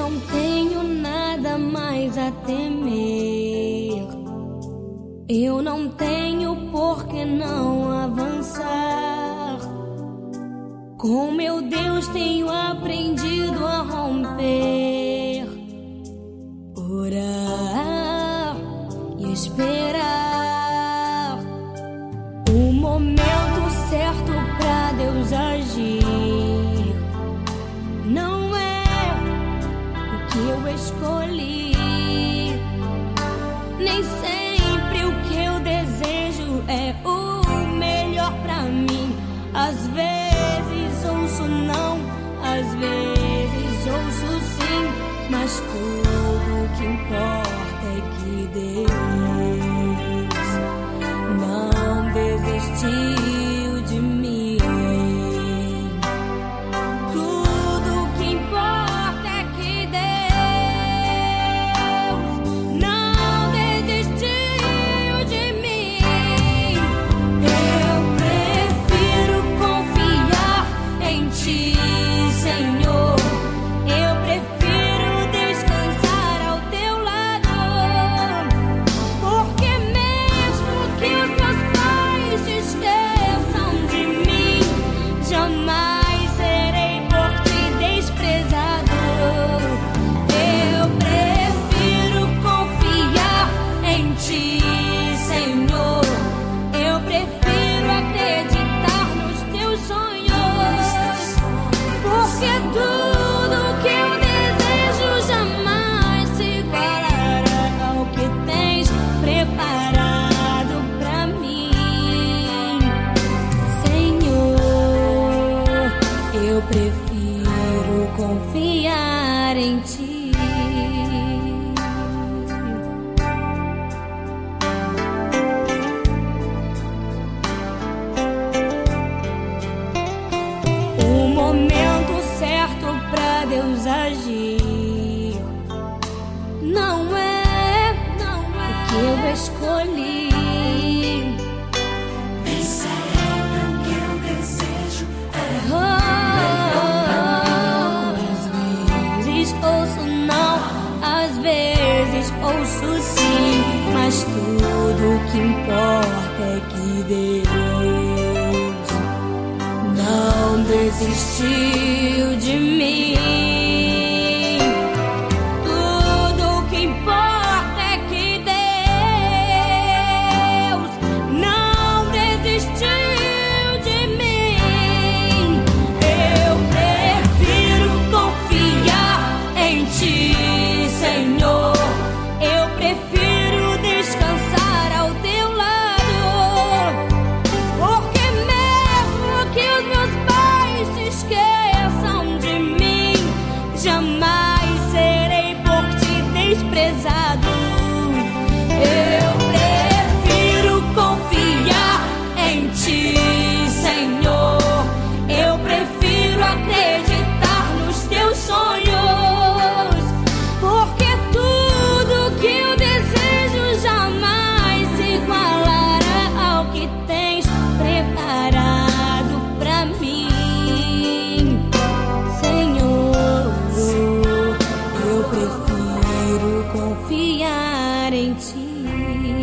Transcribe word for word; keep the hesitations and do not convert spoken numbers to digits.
não tenho nada mais a temer. Eu não tenho por que não avançar. Com meu Deus tenho aprendido a romper, orar e esperar o momento certo pra Deus agir. Não é o que eu escolhi, nem sempre o que eu desejo é o melhor pra mim. Às vezes ouço não, às vezes ouço sim, mas tudo que importa é que Deus não desistiu de mim. Tudo que importa é que Deus não desistiu de mim. Eu prefiro confiar em Ti, Senhor. Eu prefiro descansar ao Teu lado, porque mesmo que os meus pais se esqueçam de mim, jamais serei por Ti desprezado. Eu prefiro confiar em Ti, Senhor. Eu prefiro acreditar nos Teus sonhos, porque tudo que eu desejo jamais se igualará ao que Tens preparado pra mim. Senhor, eu prefiro confiar em Ti. O momento certo pra Deus agir não é, não é o que eu escolhi, nem sempre o que eu desejo é às vezes ouço não, às vezes ouço sim, mas tudo que importa é que Deus não desistiu de mim. Tudo que importa é que Deus não desistiu de mim. Eu prefiro confiar em Ti, Senhor. Eu prefiro descansar ao Teu lado, porque mesmo que os meus pais se esqueçam de mim, jamais serei por Ti desprezado. Eu prefiro confiar em Ti, Senhor. Eu prefiro acreditar nos Teus sonhos, porque tudo que eu desejo jamais se igualará ao que Tens preparado pra mim. Senhor, eu prefiro confiar em Ti.